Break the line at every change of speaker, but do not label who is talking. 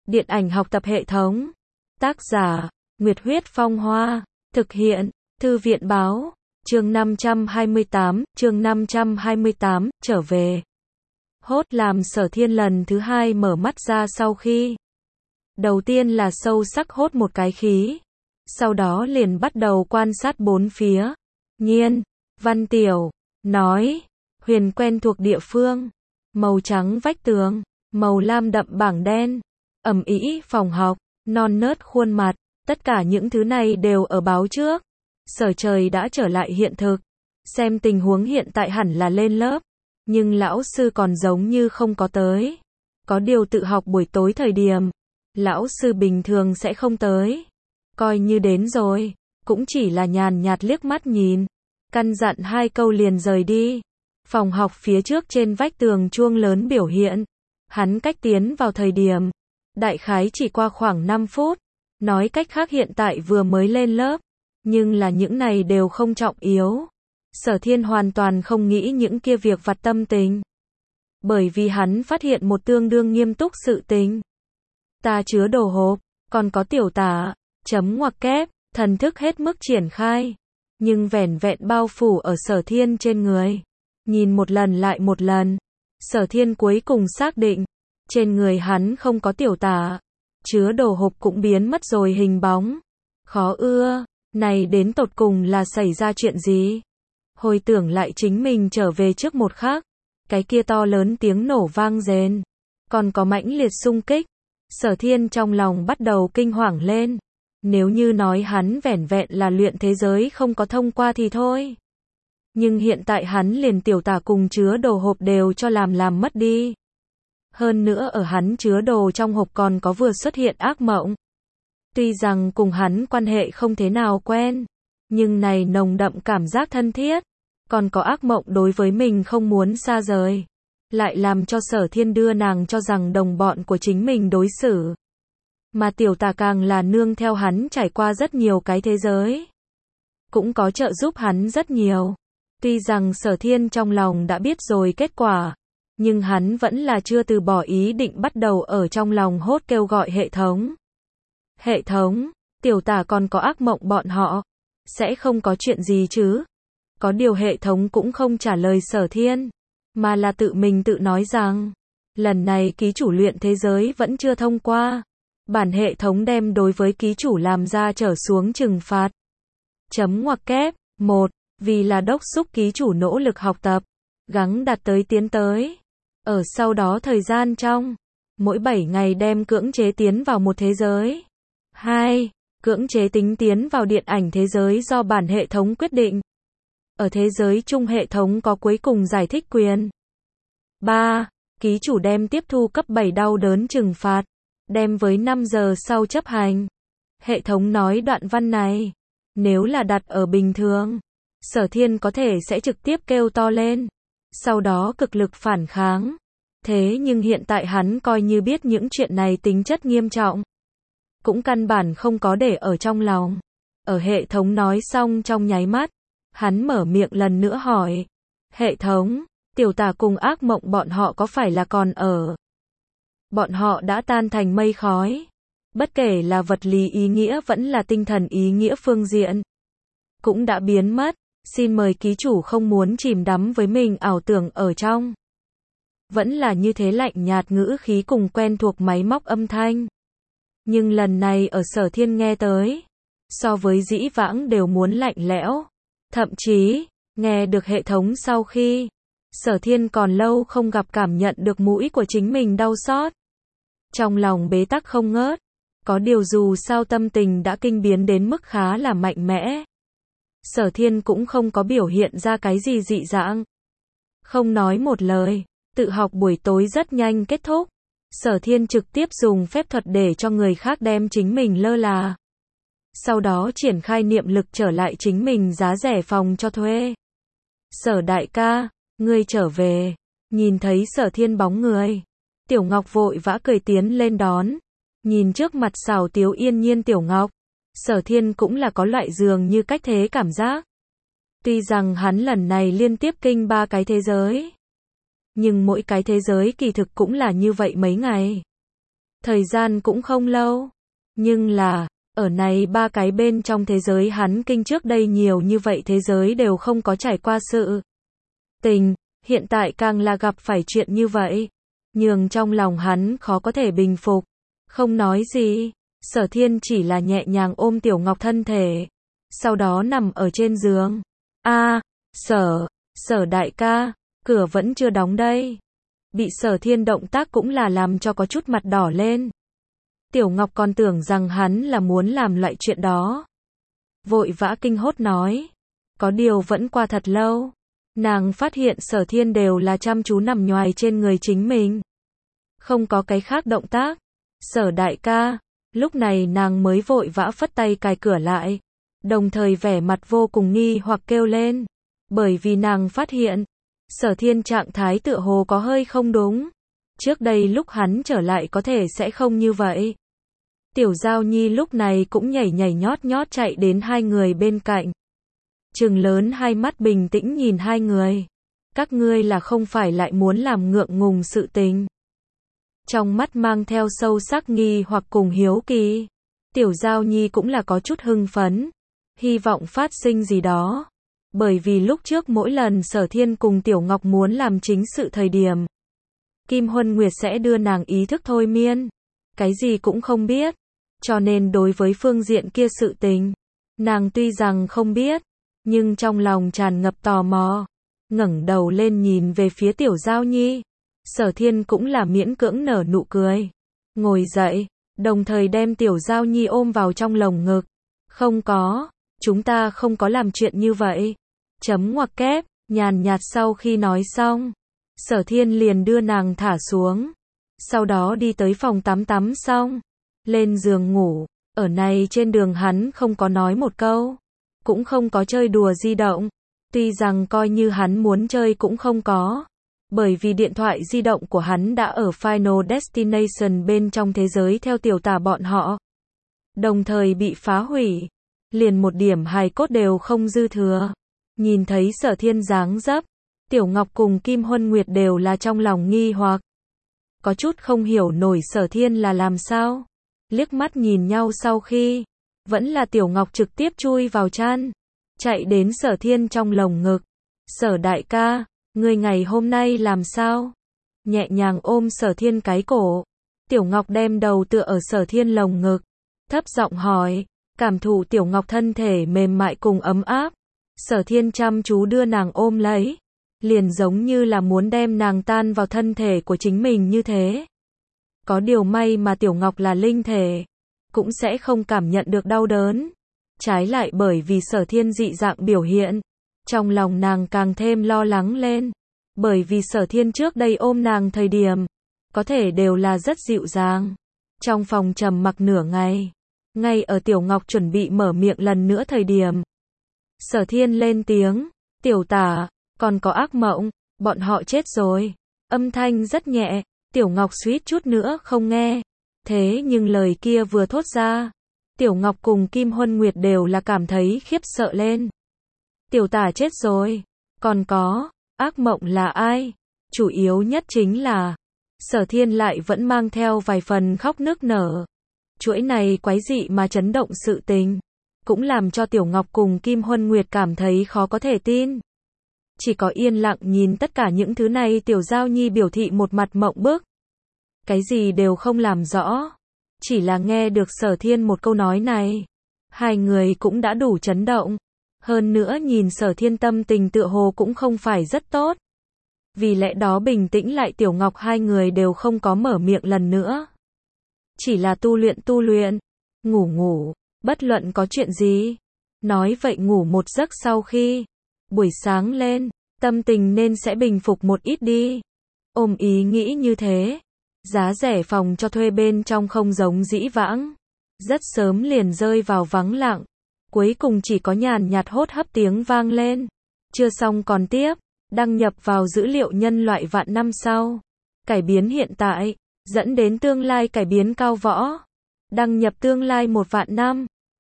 Điện ảnh học tập hệ thống. Tác giả, Nguyệt Huyết Phong Hoa. Thực hiện, Thư viện Báo. Chương 528, trở về. Hốt làm Sở Thiên lần thứ hai mở mắt ra sau khi. Đầu tiên là sâu sắc hốt một cái khí. Sau đó liền bắt đầu quan sát bốn phía. Nhiên, Văn Tiểu, nói. Huyền quen thuộc địa phương. Màu trắng vách tường. Màu lam đậm bảng đen. Ầm ĩ phòng học. Non nớt khuôn mặt. Tất cả những thứ này đều ở báo trước. Sở Trời đã trở lại hiện thực. Xem tình huống hiện tại hẳn là lên lớp. Nhưng lão sư còn giống như không có tới. Có điều tự học buổi tối thời điểm. Lão sư bình thường sẽ không tới. Coi như đến rồi. Cũng chỉ là nhàn nhạt liếc mắt nhìn. Căn dặn hai câu liền rời đi. Phòng học phía trước trên vách tường chuông lớn biểu hiện. Hắn cách tiến vào thời điểm. Đại khái chỉ qua khoảng 5 phút. Nói cách khác hiện tại vừa mới lên lớp. Nhưng là những này đều không trọng yếu. Sở Thiên hoàn toàn không nghĩ những kia việc vặt tâm tình. Bởi vì hắn phát hiện một tương đương nghiêm túc sự tình. Ta chứa đồ hộp, còn có tiểu tả, chấm ngoặc kép, thần thức hết mức triển khai. Nhưng vẻn vẹn bao phủ ở Sở Thiên trên người. Nhìn một lần lại một lần. Sở Thiên cuối cùng xác định. Trên người hắn không có tiểu tả. Chứa đồ hộp cũng biến mất rồi hình bóng. Khó ưa, này đến tột cùng là xảy ra chuyện gì? Hồi tưởng lại chính mình trở về trước một khắc. Cái kia to lớn tiếng nổ vang rền. Còn có mãnh liệt xung kích. Sở Thiên trong lòng bắt đầu kinh hoàng lên. Nếu như nói hắn vẻn vẹn là luyện thế giới không có thông qua thì thôi. Nhưng hiện tại hắn liền tiểu tả cùng chứa đồ hộp đều cho làm mất đi. Hơn nữa ở hắn chứa đồ trong hộp còn có vừa xuất hiện ác mộng. Tuy rằng cùng hắn quan hệ không thế nào quen. Nhưng này nồng đậm cảm giác thân thiết. Còn có ác mộng đối với mình không muốn xa rời. Lại làm cho Sở Thiên đưa nàng cho rằng đồng bọn của chính mình đối xử. Mà tiểu tả càng là nương theo hắn trải qua rất nhiều cái thế giới. Cũng có trợ giúp hắn rất nhiều. Tuy rằng Sở Thiên trong lòng đã biết rồi kết quả. Nhưng hắn vẫn là chưa từ bỏ ý định bắt đầu ở trong lòng hốt kêu gọi hệ thống. Hệ thống, tiểu tả còn có ác mộng bọn họ. Sẽ không có chuyện gì chứ? Có điều hệ thống cũng không trả lời Sở Thiên. Mà là tự mình tự nói rằng. Lần này ký chủ luyện thế giới vẫn chưa thông qua. Bản hệ thống đem đối với ký chủ làm ra trở xuống trừng phạt. Chấm ngoặc kép. 1. Vì là đốc xúc ký chủ nỗ lực học tập. Gắng đạt tới tiến tới. Ở sau đó thời gian trong. Mỗi 7 ngày đem cưỡng chế tiến vào một thế giới. 2. Cưỡng chế tính tiến vào điện ảnh thế giới do bản hệ thống quyết định. Ở thế giới chung hệ thống có cuối cùng giải thích quyền. 3. Ký chủ đem tiếp thu cấp 7 đau đớn trừng phạt. Đem với 5 giờ sau chấp hành. Hệ thống nói đoạn văn này. Nếu là đặt ở bình thường. Sở Thiên có thể sẽ trực tiếp kêu to lên. Sau đó cực lực phản kháng. Thế nhưng hiện tại hắn coi như biết những chuyện này tính chất nghiêm trọng. Cũng căn bản không có để ở trong lòng. Ở hệ thống nói xong trong nháy mắt. Hắn mở miệng lần nữa hỏi. Hệ thống, tiểu tả cùng ác mộng bọn họ có phải là còn ở? Bọn họ đã tan thành mây khói. Bất kể là vật lý ý nghĩa vẫn là tinh thần ý nghĩa phương diện. Cũng đã biến mất. Xin mời ký chủ không muốn chìm đắm với mình ảo tưởng ở trong. Vẫn là như thế lạnh nhạt ngữ khí cùng quen thuộc máy móc âm thanh. Nhưng lần này ở Sở Thiên nghe tới. So với dĩ vãng đều muốn lạnh lẽo. Thậm chí, nghe được hệ thống sau khi. Sở Thiên còn lâu không gặp cảm nhận được mũi của chính mình đau xót. Trong lòng bế tắc không ngớt. Có điều dù sao tâm tình đã kinh biến đến mức khá là mạnh mẽ. Sở Thiên cũng không có biểu hiện ra cái gì dị dạng. Không nói một lời. Tự học buổi tối rất nhanh kết thúc. Sở Thiên trực tiếp dùng phép thuật để cho người khác đem chính mình lơ là. Sau đó triển khai niệm lực trở lại chính mình giá rẻ phòng cho thuê. Sở đại ca, ngươi trở về. Nhìn thấy Sở Thiên bóng người. Tiểu Ngọc vội vã cười tiến lên đón. Nhìn trước mặt xào tiếu yên nhiên Tiểu Ngọc. Sở Thiên cũng là có loại dường như cách thế cảm giác. Tuy rằng hắn lần này liên tiếp kinh 3 cái thế giới. Nhưng mỗi cái thế giới kỳ thực cũng là như vậy mấy ngày. Thời gian cũng không lâu. Nhưng là, ở này ba cái bên trong thế giới hắn kinh trước đây nhiều như vậy thế giới đều không có trải qua sự tình, hiện tại càng là gặp phải chuyện như vậy. Nhường trong lòng hắn khó có thể bình phục. Không nói gì, Sở Thiên chỉ là nhẹ nhàng ôm Tiểu Ngọc thân thể. Sau đó nằm ở trên giường. Sở đại ca, cửa vẫn chưa đóng đây. Bị Sở Thiên động tác cũng là làm cho có chút mặt đỏ lên. Tiểu Ngọc còn tưởng rằng hắn là muốn làm loại chuyện đó. Vội vã kinh hốt nói. Có điều vẫn qua thật lâu. Nàng phát hiện Sở Thiên đều là chăm chú nằm nhoài trên người chính mình. Không có cái khác động tác. Sở đại ca, lúc này nàng mới vội vã phất tay cài cửa lại. Đồng thời vẻ mặt vô cùng nghi hoặc kêu lên. Bởi vì nàng phát hiện, Sở Thiên trạng thái tựa hồ có hơi không đúng. Trước đây lúc hắn trở lại có thể sẽ không như vậy. Tiểu Giao Nhi lúc này cũng nhảy nhảy nhót nhót chạy đến hai người bên cạnh. Trừng lớn hai mắt bình tĩnh nhìn hai người. Các ngươi là không phải lại muốn làm ngượng ngùng sự tình. Trong mắt mang theo sâu sắc nghi hoặc cùng hiếu kỳ. Tiểu Giao Nhi cũng là có chút hưng phấn. Hy vọng phát sinh gì đó. Bởi vì lúc trước mỗi lần Sở Thiên cùng Tiểu Ngọc muốn làm chính sự thời điểm, Kim Huân Nguyệt sẽ đưa nàng ý thức thôi miên. Cái gì cũng không biết. Cho nên đối với phương diện kia sự tình, nàng tuy rằng không biết, nhưng trong lòng tràn ngập tò mò. Ngẩng đầu lên nhìn về phía Tiểu Giao Nhi. Sở Thiên cũng là miễn cưỡng nở nụ cười. Ngồi dậy, đồng thời đem Tiểu Giao Nhi ôm vào trong lồng ngực. Không có, chúng ta không có làm chuyện như vậy. Chấm ngoặc kép, nhàn nhạt sau khi nói xong. Sở Thiên liền đưa nàng thả xuống. Sau đó đi tới phòng tắm xong. Lên giường ngủ. Ở này trên đường hắn không có nói một câu. Cũng không có chơi đùa di động. Tuy rằng coi như hắn muốn chơi cũng không có. Bởi vì điện thoại di động của hắn đã ở Final Destination bên trong thế giới theo Tiểu Tả bọn họ. Đồng thời bị phá hủy. Liền một điểm hài cốt đều không dư thừa. Nhìn thấy Sở Thiên dáng dấp, Tiểu Ngọc cùng Kim Huân Nguyệt đều là trong lòng nghi hoặc. Có chút không hiểu nổi Sở Thiên là làm sao. Liếc mắt nhìn nhau sau khi, vẫn là Tiểu Ngọc trực tiếp chui vào chăn, chạy đến Sở Thiên trong lồng ngực. Sở đại ca, ngươi ngày hôm nay làm sao? Nhẹ nhàng ôm Sở Thiên cái cổ. Tiểu Ngọc đem đầu tựa ở Sở Thiên lồng ngực, thấp giọng hỏi, cảm thụ Tiểu Ngọc thân thể mềm mại cùng ấm áp. Sở Thiên chăm chú đưa nàng ôm lấy, liền giống như là muốn đem nàng tan vào thân thể của chính mình như thế. Có điều may mà Tiểu Ngọc là linh thể, cũng sẽ không cảm nhận được đau đớn. Trái lại bởi vì Sở Thiên dị dạng biểu hiện, trong lòng nàng càng thêm lo lắng lên. Bởi vì Sở Thiên trước đây ôm nàng thời điểm, có thể đều là rất dịu dàng. Trong phòng trầm mặc nửa ngày, ngay ở Tiểu Ngọc chuẩn bị mở miệng lần nữa thời điểm, Sở Thiên lên tiếng, Tiểu Tả, còn có ác mộng, bọn họ chết rồi. Âm thanh rất nhẹ, Tiểu Ngọc suýt chút nữa không nghe. Thế nhưng lời kia vừa thốt ra, Tiểu Ngọc cùng Kim Huân Nguyệt đều là cảm thấy khiếp sợ lên. Tiểu Tả chết rồi, còn có, ác mộng là ai? Chủ yếu nhất chính là, Sở Thiên lại vẫn mang theo vài phần khóc nức nở. Chuỗi này quái dị mà chấn động sự tình, cũng làm cho Tiểu Ngọc cùng Kim Huân Nguyệt cảm thấy khó có thể tin. Chỉ có yên lặng nhìn tất cả những thứ này Tiểu Giao Nhi biểu thị một mặt mộng bức. Cái gì đều không làm rõ. Chỉ là nghe được Sở Thiên một câu nói này. Hai người cũng đã đủ chấn động. Hơn nữa nhìn Sở Thiên tâm tình tựa hồ cũng không phải rất tốt. Vì lẽ đó bình tĩnh lại Tiểu Ngọc hai người đều không có mở miệng lần nữa. Chỉ là tu luyện, ngủ, bất luận có chuyện gì. Nói vậy ngủ một giấc sau khi buổi sáng lên, tâm tình nên sẽ bình phục một ít đi. Ôm ý nghĩ như thế, giá rẻ phòng cho thuê bên trong không giống dĩ vãng. Rất sớm liền rơi vào vắng lặng. Cuối cùng chỉ có nhàn nhạt hốt hấp tiếng vang lên. Chưa xong còn tiếp, đăng nhập vào dữ liệu nhân loại vạn năm sau. Cải biến hiện tại, dẫn đến tương lai cải biến cao võ. Đăng nhập tương lai 1 vạn năm.